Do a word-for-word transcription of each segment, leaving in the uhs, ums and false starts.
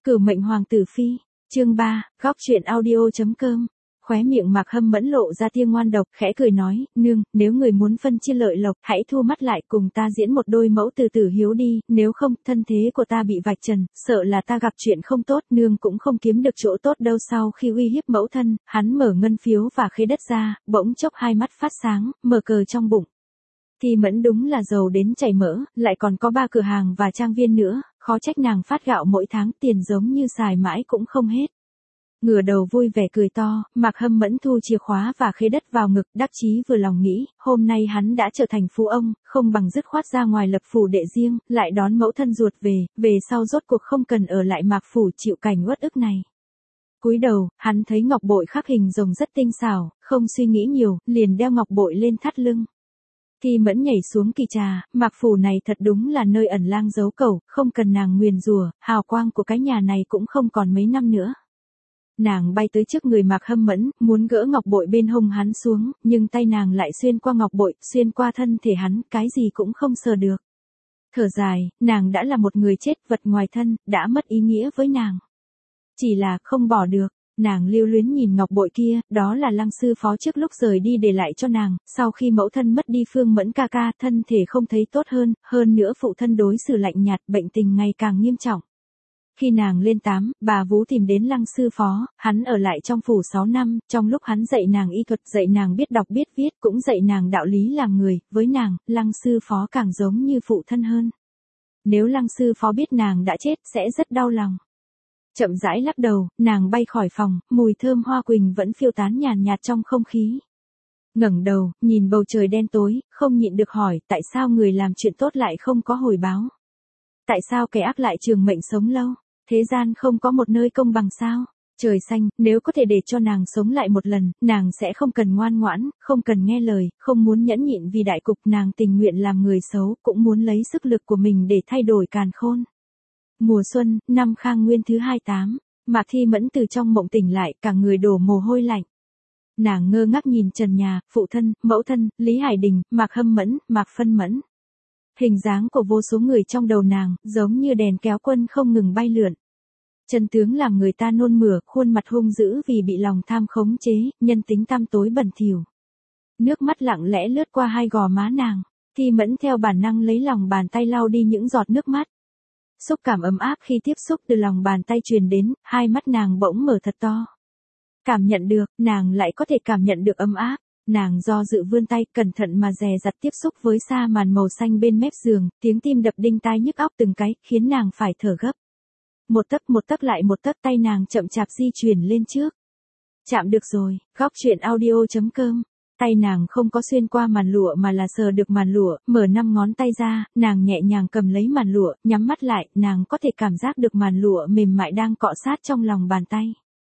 Cửu mệnh hoàng tử phi, chương ba, góc truyện audio.com. Khóe miệng Mạc Hâm Mẫn lộ ra tia ngoan độc, khẽ cười nói, nương, nếu người muốn phân chia lợi lộc, hãy thu mắt lại cùng ta diễn một đôi mẫu từ tử hiếu đi, nếu không, thân thế của ta bị vạch trần, sợ là ta gặp chuyện không tốt, nương cũng không kiếm được chỗ tốt đâu. Sau khi uy hiếp mẫu thân, hắn mở ngân phiếu và khế đất ra, bỗng chốc hai mắt phát sáng, mở cờ trong bụng. Thi Mẫn đúng là giàu đến chảy mỡ, lại còn có ba cửa hàng và trang viên nữa, khó trách nàng phát gạo mỗi tháng, tiền giống như xài mãi cũng không hết. Ngửa đầu vui vẻ cười to, Mạc Hâm Mẫn thu chìa khóa và khế đất vào ngực, đắc chí vừa lòng nghĩ, hôm nay hắn đã trở thành phú ông, không bằng dứt khoát ra ngoài lập phủ đệ riêng, lại đón mẫu thân ruột về, về sau rốt cuộc không cần ở lại Mạc phủ chịu cảnh uất ức này. Cúi đầu, hắn thấy ngọc bội khắc hình rồng rất tinh xảo, không suy nghĩ nhiều, liền đeo ngọc bội lên thắt lưng. Thi Mẫn nhảy xuống kỳ trà, Mạc phủ này thật đúng là nơi ẩn lang giấu cẩu, không cần nàng nguyền rủa, hào quang của cái nhà này cũng không còn mấy năm nữa. Nàng bay tới trước người Mạc Hâm Mẫn, muốn gỡ ngọc bội bên hông hắn xuống, nhưng tay nàng lại xuyên qua ngọc bội, xuyên qua thân thể hắn, cái gì cũng không sờ được. Thở dài, nàng đã là một người chết, vật ngoài thân, đã mất ý nghĩa với nàng. Chỉ là không bỏ được. Nàng lưu luyến nhìn ngọc bội kia, đó là Lăng sư phó trước lúc rời đi để lại cho nàng, sau khi mẫu thân mất đi Phương Mẫn ca ca, thân thể không thấy tốt hơn, hơn nữa phụ thân đối xử lạnh nhạt, bệnh tình ngày càng nghiêm trọng. Khi nàng lên tám, bà Vú tìm đến Lăng sư phó, hắn ở lại trong phủ sáu năm, trong lúc hắn dạy nàng y thuật, dạy nàng biết đọc biết viết, cũng dạy nàng đạo lý làm người, với nàng, Lăng sư phó càng giống như phụ thân hơn. Nếu Lăng sư phó biết nàng đã chết, sẽ rất đau lòng. Chậm rãi lắc đầu, nàng bay khỏi phòng, mùi thơm hoa quỳnh vẫn phiêu tán nhàn nhạt trong không khí. Ngẩng đầu, nhìn bầu trời đen tối, không nhịn được hỏi, tại sao người làm chuyện tốt lại không có hồi báo? Tại sao kẻ ác lại trường mệnh sống lâu? Thế gian không có một nơi công bằng sao? Trời xanh, nếu có thể để cho nàng sống lại một lần, nàng sẽ không cần ngoan ngoãn, không cần nghe lời, không muốn nhẫn nhịn vì đại cục, nàng tình nguyện làm người xấu, cũng muốn lấy sức lực của mình để thay đổi càn khôn. Mùa xuân, năm Khang Nguyên thứ hai mươi tám, Mạc Thi Mẫn từ trong mộng tỉnh lại, cả người đổ mồ hôi lạnh. Nàng ngơ ngác nhìn trần nhà, phụ thân, mẫu thân, Lý Hải Đình, Mạc Hâm Mẫn, Mạc Phân Mẫn. Hình dáng của vô số người trong đầu nàng, giống như đèn kéo quân không ngừng bay lượn. Chân tướng làm người ta nôn mửa, khuôn mặt hung dữ vì bị lòng tham khống chế, nhân tính tăm tối bẩn thỉu. Nước mắt lặng lẽ lướt qua hai gò má nàng, Thi Mẫn theo bản năng lấy lòng bàn tay lau đi những giọt nước mắt. Xúc cảm ấm áp khi tiếp xúc từ lòng bàn tay truyền đến, hai mắt nàng bỗng mở thật to. Cảm nhận được, nàng lại có thể cảm nhận được ấm áp. Nàng do dự vươn tay, cẩn thận mà dè dặt tiếp xúc với sa màn màu xanh bên mép giường, tiếng tim đập đinh tai nhức óc từng cái, khiến nàng phải thở gấp. Một tấc một tấc lại một tấc, tay nàng chậm chạp di chuyển lên trước. Chạm được rồi, góc truyện audio.com. Tay nàng không có xuyên qua màn lụa mà là sờ được màn lụa, mở năm ngón tay ra, nàng nhẹ nhàng cầm lấy màn lụa, nhắm mắt lại, nàng có thể cảm giác được màn lụa mềm mại đang cọ sát trong lòng bàn tay.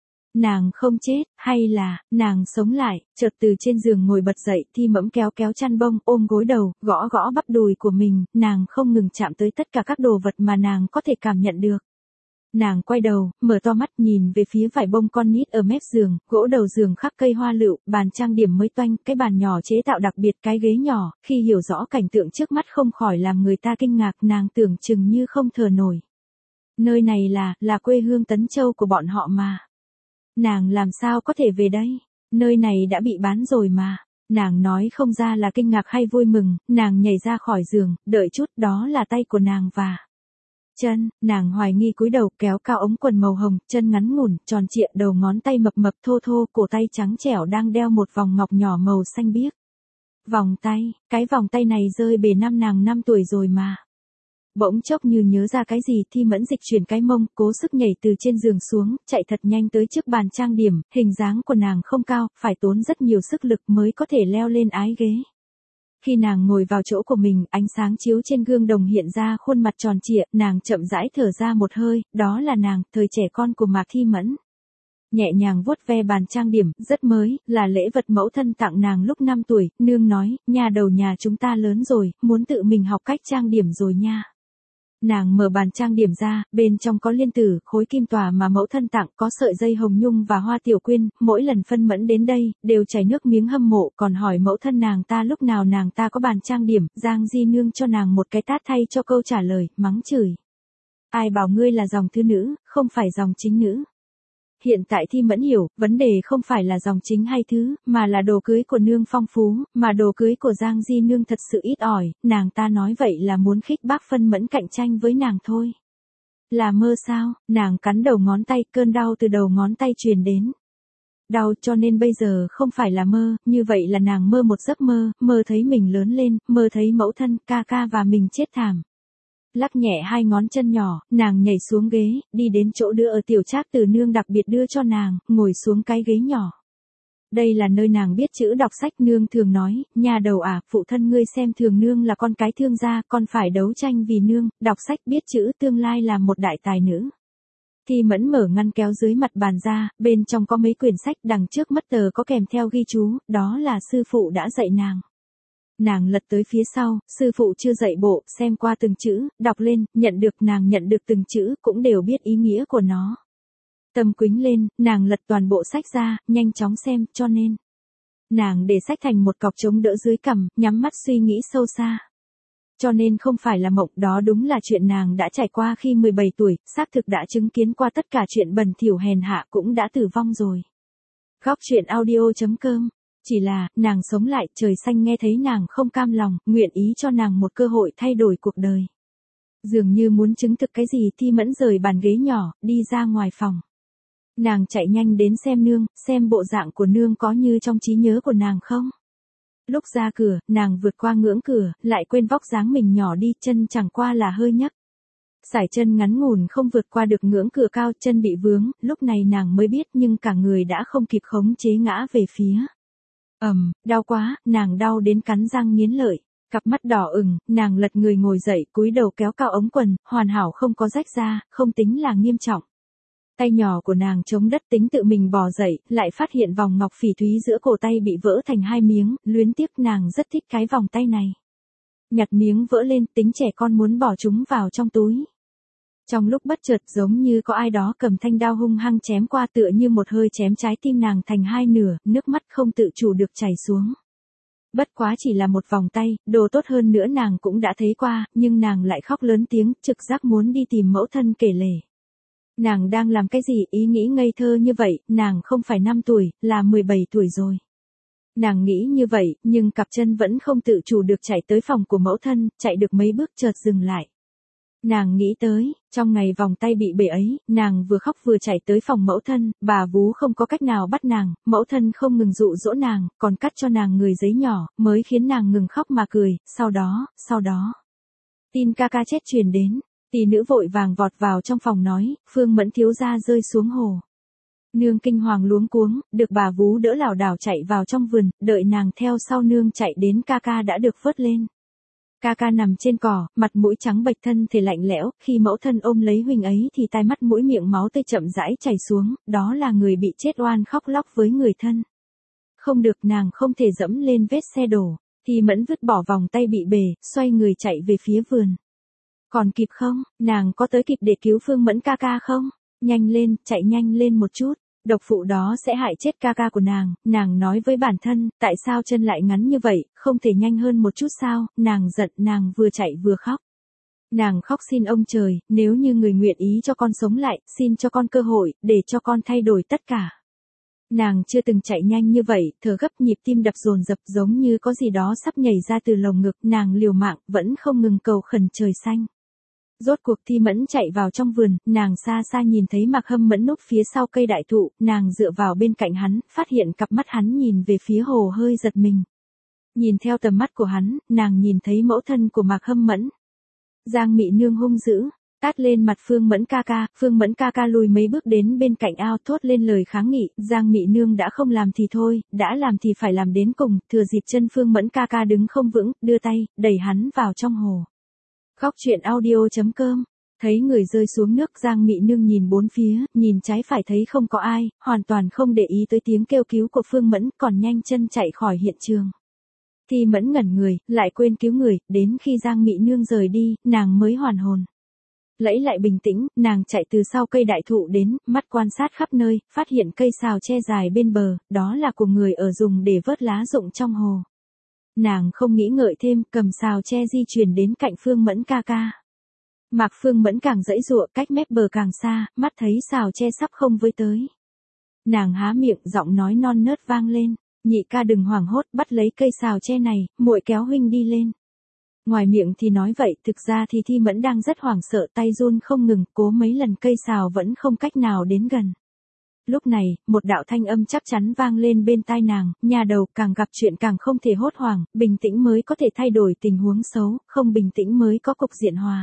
Nàng không chết, hay là, nàng sống lại, chợt từ trên giường ngồi bật dậy, Thi Mẫn kéo kéo chăn bông, ôm gối đầu, gõ gõ bắp đùi của mình, nàng không ngừng chạm tới tất cả các đồ vật mà nàng có thể cảm nhận được. Nàng quay đầu, mở to mắt nhìn về phía vải bông con nít ở mép giường, gỗ đầu giường khắc cây hoa lựu, bàn trang điểm mới toanh, cái bàn nhỏ chế tạo đặc biệt, cái ghế nhỏ, khi hiểu rõ cảnh tượng trước mắt không khỏi làm người ta kinh ngạc, nàng tưởng chừng như không thở nổi. Nơi này là, là quê hương Tấn Châu của bọn họ mà. Nàng làm sao có thể về đây? Nơi này đã bị bán rồi mà. Nàng nói không ra là kinh ngạc hay vui mừng, nàng nhảy ra khỏi giường, đợi chút, đó là tay của nàng và chân, nàng hoài nghi cúi đầu kéo cao ống quần màu hồng, chân ngắn ngủn, tròn trịa, đầu ngón tay mập mập thô thô, cổ tay trắng trẻo đang đeo một vòng ngọc nhỏ màu xanh biếc. Vòng tay, cái vòng tay này rơi bề năm nàng năm tuổi rồi mà. Bỗng chốc như nhớ ra cái gì, Thi Mẫn dịch chuyển cái mông, cố sức nhảy từ trên giường xuống, chạy thật nhanh tới trước bàn trang điểm, hình dáng của nàng không cao, phải tốn rất nhiều sức lực mới có thể leo lên ái ghế. Khi nàng ngồi vào chỗ của mình, ánh sáng chiếu trên gương đồng hiện ra khuôn mặt tròn trịa, nàng chậm rãi thở ra một hơi, đó là nàng, thời trẻ con của Mạc Thi Mẫn. Nhẹ nhàng vuốt ve bàn trang điểm, rất mới, là lễ vật mẫu thân tặng nàng lúc năm tuổi, nương nói, nhà đầu nhà chúng ta lớn rồi, muốn tự mình học cách trang điểm rồi nha. Nàng mở bàn trang điểm ra, bên trong có liên tử, khối kim tòa mà mẫu thân tặng, có sợi dây hồng nhung và hoa tiểu quyên, mỗi lần Phân Mẫn đến đây, đều chảy nước miếng hâm mộ, còn hỏi mẫu thân nàng ta lúc nào nàng ta có bàn trang điểm, Giang Di nương cho nàng một cái tát thay cho câu trả lời, mắng chửi. Ai bảo ngươi là dòng thứ nữ, không phải dòng chính nữ. Hiện tại Thi Mẫn hiểu, vấn đề không phải là dòng chính hay thứ, mà là đồ cưới của nương phong phú, mà đồ cưới của Giang Di nương thật sự ít ỏi, nàng ta nói vậy là muốn khích bác Phân Mẫn cạnh tranh với nàng thôi. Là mơ sao, nàng cắn đầu ngón tay, cơn đau từ đầu ngón tay truyền đến. Đau cho nên bây giờ không phải là mơ, như vậy là nàng mơ một giấc mơ, mơ thấy mình lớn lên, mơ thấy mẫu thân, ca ca và mình chết thảm. Lắc nhẹ hai ngón chân nhỏ, nàng nhảy xuống ghế, đi đến chỗ đưa ở tiểu trác từ nương đặc biệt đưa cho nàng, ngồi xuống cái ghế nhỏ. Đây là nơi nàng biết chữ đọc sách, nương thường nói, nhà đầu à, phụ thân ngươi xem thường nương là con cái thương gia, con phải đấu tranh vì nương, đọc sách biết chữ tương lai là một đại tài nữ. Thi Mẫn mở ngăn kéo dưới mặt bàn ra, bên trong có mấy quyển sách, đằng trước mất tờ có kèm theo ghi chú, đó là sư phụ đã dạy nàng. Nàng lật tới phía sau, sư phụ chưa dạy bộ, xem qua từng chữ, đọc lên, nhận được nàng nhận được từng chữ, cũng đều biết ý nghĩa của nó. Tâm quính lên, nàng lật toàn bộ sách ra, nhanh chóng xem, cho nên. Nàng để sách thành một cọc chống đỡ dưới cằm, nhắm mắt suy nghĩ sâu xa. Cho nên không phải là mộng, đó đúng là chuyện nàng đã trải qua khi mười bảy tuổi, xác thực đã chứng kiến qua tất cả chuyện bẩn thỉu hèn hạ, cũng đã tử vong rồi. Góc truyện audio chấm com. Chỉ là, nàng sống lại, trời xanh nghe thấy nàng không cam lòng, nguyện ý cho nàng một cơ hội thay đổi cuộc đời. Dường như muốn chứng thực cái gì, Thi Mẫn rời bàn ghế nhỏ, đi ra ngoài phòng. Nàng chạy nhanh đến xem nương, xem bộ dạng của nương có như trong trí nhớ của nàng không. Lúc ra cửa, nàng vượt qua ngưỡng cửa, lại quên vóc dáng mình nhỏ đi, chân chẳng qua là hơi nhấc. Sải chân ngắn ngủn không vượt qua được ngưỡng cửa cao, chân bị vướng, lúc này nàng mới biết nhưng cả người đã không kịp khống chế ngã về phía. Ầm, um, đau quá, nàng đau đến cắn răng nghiến lợi, cặp mắt đỏ ửng, nàng lật người ngồi dậy, cúi đầu kéo cao ống quần, hoàn hảo không có rách ra, không tính là nghiêm trọng. Tay nhỏ của nàng chống đất tính tự mình bò dậy, lại phát hiện vòng ngọc phỉ thúy giữa cổ tay bị vỡ thành hai miếng, luyến tiếc, nàng rất thích cái vòng tay này. Nhặt miếng vỡ lên, tính trẻ con muốn bỏ chúng vào trong túi. Trong lúc bất chợt giống như có ai đó cầm thanh đao hung hăng chém qua, tựa như một hơi chém trái tim nàng thành hai nửa, nước mắt không tự chủ được chảy xuống. Bất quá chỉ là một vòng tay, đồ tốt hơn nữa nàng cũng đã thấy qua, nhưng nàng lại khóc lớn tiếng, trực giác muốn đi tìm mẫu thân kể lể. Nàng đang làm cái gì, ý nghĩ ngây thơ như vậy, nàng không phải năm tuổi, là mười bảy tuổi rồi. Nàng nghĩ như vậy, nhưng cặp chân vẫn không tự chủ được chạy tới phòng của mẫu thân, chạy được mấy bước chợt dừng lại. Nàng nghĩ tới, trong ngày vòng tay bị bể ấy, nàng vừa khóc vừa chạy tới phòng mẫu thân, bà vú không có cách nào bắt nàng, mẫu thân không ngừng dụ dỗ nàng, còn cắt cho nàng người giấy nhỏ, mới khiến nàng ngừng khóc mà cười, sau đó, sau đó. Tin ca ca chết truyền đến, tỷ nữ vội vàng vọt vào trong phòng nói, Phương Mẫn thiếu gia rơi xuống hồ. Nương kinh hoàng luống cuống, được bà vú đỡ lảo đảo chạy vào trong vườn, đợi nàng theo sau nương chạy đến ca ca đã được vớt lên. Ca ca nằm trên cỏ, mặt mũi trắng bệch, thân thể lạnh lẽo, khi mẫu thân ôm lấy huynh ấy thì tai mắt mũi miệng máu tươi chậm rãi chảy xuống, đó là người bị chết oan khóc lóc với người thân. Không được, nàng không thể dẫm lên vết xe đổ, thì Mẫn vứt bỏ vòng tay bị bể, xoay người chạy về phía vườn. Còn kịp không, nàng có tới kịp để cứu Phương Mẫn ca ca không? Nhanh lên, chạy nhanh lên một chút. Độc phụ đó sẽ hại chết ca ca của nàng, nàng nói với bản thân, tại sao chân lại ngắn như vậy, không thể nhanh hơn một chút sao, nàng giận, nàng vừa chạy vừa khóc. Nàng khóc xin ông trời, nếu như người nguyện ý cho con sống lại, xin cho con cơ hội, để cho con thay đổi tất cả. Nàng chưa từng chạy nhanh như vậy, thở gấp, nhịp tim đập dồn dập giống như có gì đó sắp nhảy ra từ lồng ngực, nàng liều mạng, vẫn không ngừng cầu khẩn trời xanh. Rốt cuộc Thi Mẫn chạy vào trong vườn, nàng xa xa nhìn thấy Mạc Hâm Mẫn núp phía sau cây đại thụ, nàng dựa vào bên cạnh hắn, phát hiện cặp mắt hắn nhìn về phía hồ hơi giật mình. Nhìn theo tầm mắt của hắn, nàng nhìn thấy mẫu thân của Mạc Hâm Mẫn. Giang Mị Nương hung dữ, tát lên mặt Phương Mẫn ca ca, Phương Mẫn ca ca lùi mấy bước đến bên cạnh ao, thốt lên lời kháng nghị, Giang Mị Nương đã không làm thì thôi, đã làm thì phải làm đến cùng, thừa dịp chân Phương Mẫn ca ca đứng không vững, đưa tay, đẩy hắn vào trong hồ. Góc truyện audio chấm com. Thấy người rơi xuống nước, Giang Mị Nương nhìn bốn phía, nhìn trái phải thấy không có ai, hoàn toàn không để ý tới tiếng kêu cứu của Phương Mẫn, còn nhanh chân chạy khỏi hiện trường. Thi Mẫn ngẩn người, lại quên cứu người, đến khi Giang Mị Nương rời đi, nàng mới hoàn hồn. Lấy lại bình tĩnh, nàng chạy từ sau cây đại thụ đến, mắt quan sát khắp nơi, phát hiện cây sào tre dài bên bờ, đó là của người ở dùng để vớt lá rụng trong hồ. Nàng không nghĩ ngợi thêm, cầm sào tre di chuyển đến cạnh Phương Mẫn ca ca. Mạc Phương Mẫn càng giãy giụa, cách mép bờ càng xa, mắt thấy xào tre sắp không với tới. Nàng há miệng, giọng nói non nớt vang lên, nhị ca đừng hoảng hốt, bắt lấy cây xào tre này, muội kéo huynh đi lên. Ngoài miệng thì nói vậy, thực ra thì Thi Mẫn đang rất hoảng sợ, tay run không ngừng, cố mấy lần cây xào vẫn không cách nào đến gần. Lúc này, một đạo thanh âm chắc chắn vang lên bên tai nàng, nhà đầu, càng gặp chuyện càng không thể hốt hoảng, bình tĩnh mới có thể thay đổi tình huống xấu, không bình tĩnh mới có cục diện hòa.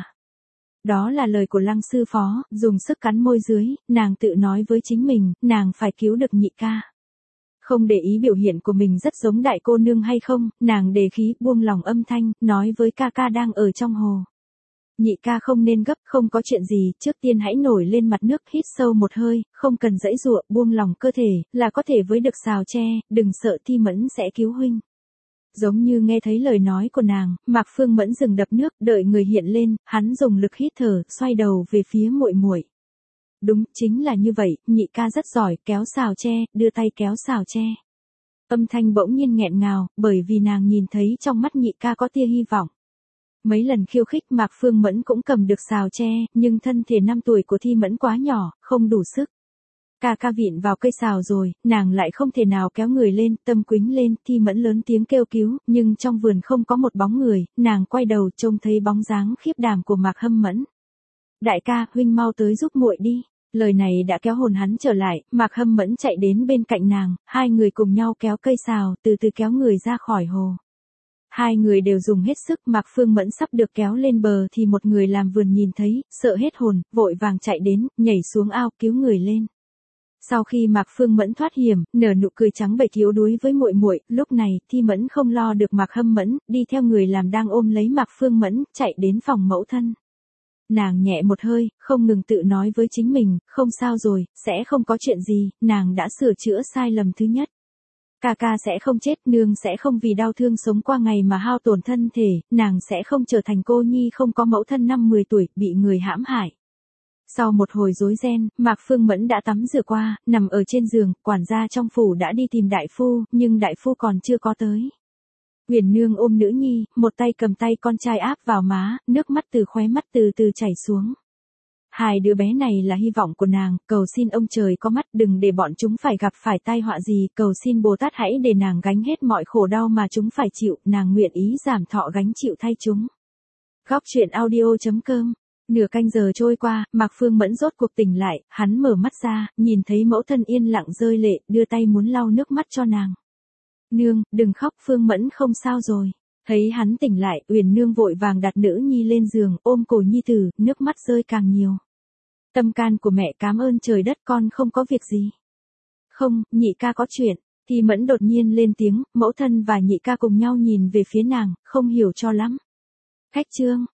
Đó là lời của Lăng sư phó, dùng sức cắn môi dưới, nàng tự nói với chính mình, nàng phải cứu được nhị ca. Không để ý biểu hiện của mình rất giống đại cô nương hay không, nàng đề khí buông lòng âm thanh, nói với ca ca đang ở trong hồ. Nhị ca không nên gấp, không có chuyện gì, trước tiên hãy nổi lên mặt nước, hít sâu một hơi, không cần giãy giụa, buông lòng cơ thể, là có thể với được xào tre, đừng sợ, Thi Mẫn sẽ cứu huynh. Giống như nghe thấy lời nói của nàng, Mạc Phương Mẫn dừng đập nước, đợi người hiện lên, hắn dùng lực hít thở, xoay đầu về phía muội muội. Đúng, chính là như vậy, nhị ca rất giỏi, kéo xào tre, đưa tay kéo xào tre. Âm thanh bỗng nhiên nghẹn ngào, bởi vì nàng nhìn thấy trong mắt nhị ca có tia hy vọng. Mấy lần khiêu khích Mạc Phương Mẫn cũng cầm được xào tre, nhưng thân thể năm tuổi của Thi Mẫn quá nhỏ, không đủ sức. Ca ca vịn vào cây xào rồi, nàng lại không thể nào kéo người lên, tâm quính lên, Thi Mẫn lớn tiếng kêu cứu, nhưng trong vườn không có một bóng người, nàng quay đầu trông thấy bóng dáng khiếp đảm của Mạc Hâm Mẫn. Đại ca, huynh mau tới giúp muội đi. Lời này đã kéo hồn hắn trở lại, Mạc Hâm Mẫn chạy đến bên cạnh nàng, hai người cùng nhau kéo cây xào, từ từ kéo người ra khỏi hồ. Hai người đều dùng hết sức, Mạc Phương Mẫn sắp được kéo lên bờ thì một người làm vườn nhìn thấy, sợ hết hồn, vội vàng chạy đến, nhảy xuống ao cứu người lên. Sau khi Mạc Phương Mẫn thoát hiểm, nở nụ cười trắng bệch yếu đuối với muội muội, lúc này, Thi Mẫn không lo được Mạc Hâm Mẫn, đi theo người làm đang ôm lấy Mạc Phương Mẫn, chạy đến phòng mẫu thân. Nàng nhẹ một hơi, không ngừng tự nói với chính mình, không sao rồi, sẽ không có chuyện gì, nàng đã sửa chữa sai lầm thứ nhất. Ca ca sẽ không chết, nương sẽ không vì đau thương sống qua ngày mà hao tổn thân thể, nàng sẽ không trở thành cô nhi không có mẫu thân năm mười tuổi, bị người hãm hại. Sau một hồi rối ren, Mạc Phương Mẫn đã tắm rửa qua, nằm ở trên giường, quản gia trong phủ đã đi tìm đại phu, nhưng đại phu còn chưa có tới. Huyền nương ôm nữ nhi, một tay cầm tay con trai áp vào má, nước mắt từ khóe mắt từ từ chảy xuống. Hai đứa bé này là hy vọng của nàng, cầu xin ông trời có mắt, đừng để bọn chúng phải gặp phải tai họa gì, cầu xin Bồ Tát hãy để nàng gánh hết mọi khổ đau mà chúng phải chịu, nàng nguyện ý giảm thọ gánh chịu thay chúng. Góc truyện audio chấm com. Nửa canh giờ trôi qua, Mạc Phương Mẫn rốt cuộc tỉnh lại, hắn mở mắt ra, nhìn thấy mẫu thân yên lặng rơi lệ, đưa tay muốn lau nước mắt cho nàng. Nương, đừng khóc, Phương Mẫn không sao rồi. Thấy hắn tỉnh lại, Uyển nương vội vàng đặt nữ nhi lên giường, ôm cổ nhi tử, nước mắt rơi càng nhiều. Tâm can của mẹ, cảm ơn trời đất, con không có việc gì. Không, nhị ca có chuyện. Thi Mẫn đột nhiên lên tiếng, mẫu thân và nhị ca cùng nhau nhìn về phía nàng, không hiểu cho lắm. Cách chương